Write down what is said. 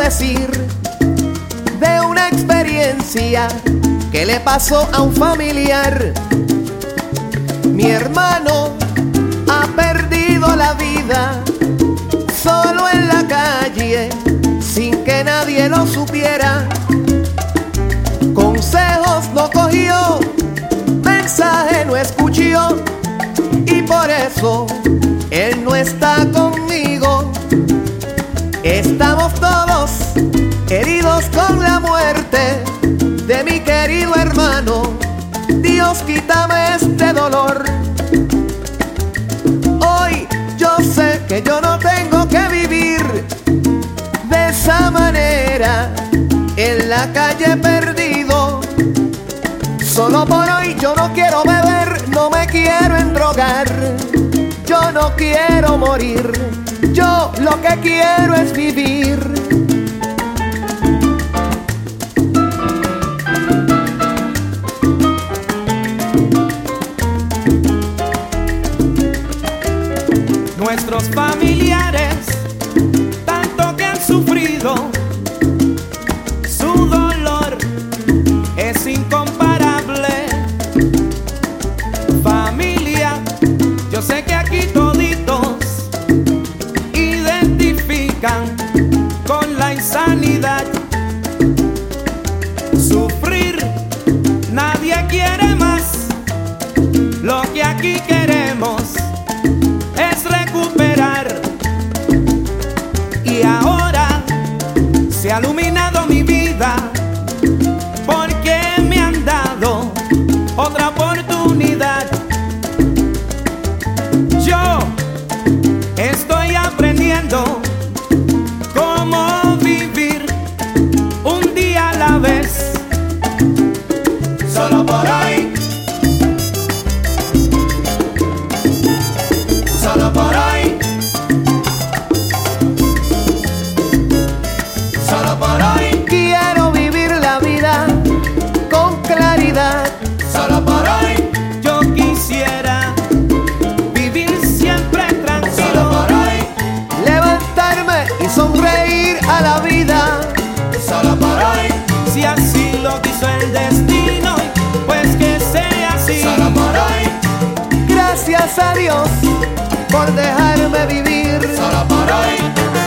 decir de una experiencia que le pasó a un familiar. Mi hermano ha perdido la vida solo en la calle, sin que nadie lo supiera. Consejos no cogió, mensaje no escuchó, y por eso él no está conmigo. Estamos todos heridos con la muerte de mi querido hermano. Dios, quítame este dolor. Hoy yo sé que yo no tengo que vivir de esa manera, en la calle perdido. Solo por hoy yo no quiero beber, no me quiero endrogar, yo no quiero morir, yo lo que quiero es vivir. Nuestros familiares, tanto que han sufrido, su dolor es incomparable. Familia, yo sé que aquí toditos identifican con la insanidad. Sufrir, nadie quiere más. Lo que aquí queremos es recuperar. Y ahora se ha iluminado mi vida, porque me han dado otra oportunidad. Yo estoy aprendiendo cómo vivir un día a la vez. Solo por hoy, solo por hoy, solo por hoy. Quiero vivir la vida con claridad. Solo por hoy yo quisiera vivir siempre tranquilo. Solo por hoy Levantarme y sonreír a la vida. solo por hoy. Si así lo quiso el destino, pues que sea así. Solo por hoy, Gracias a Dios por dejarme vivir. solo por hoy.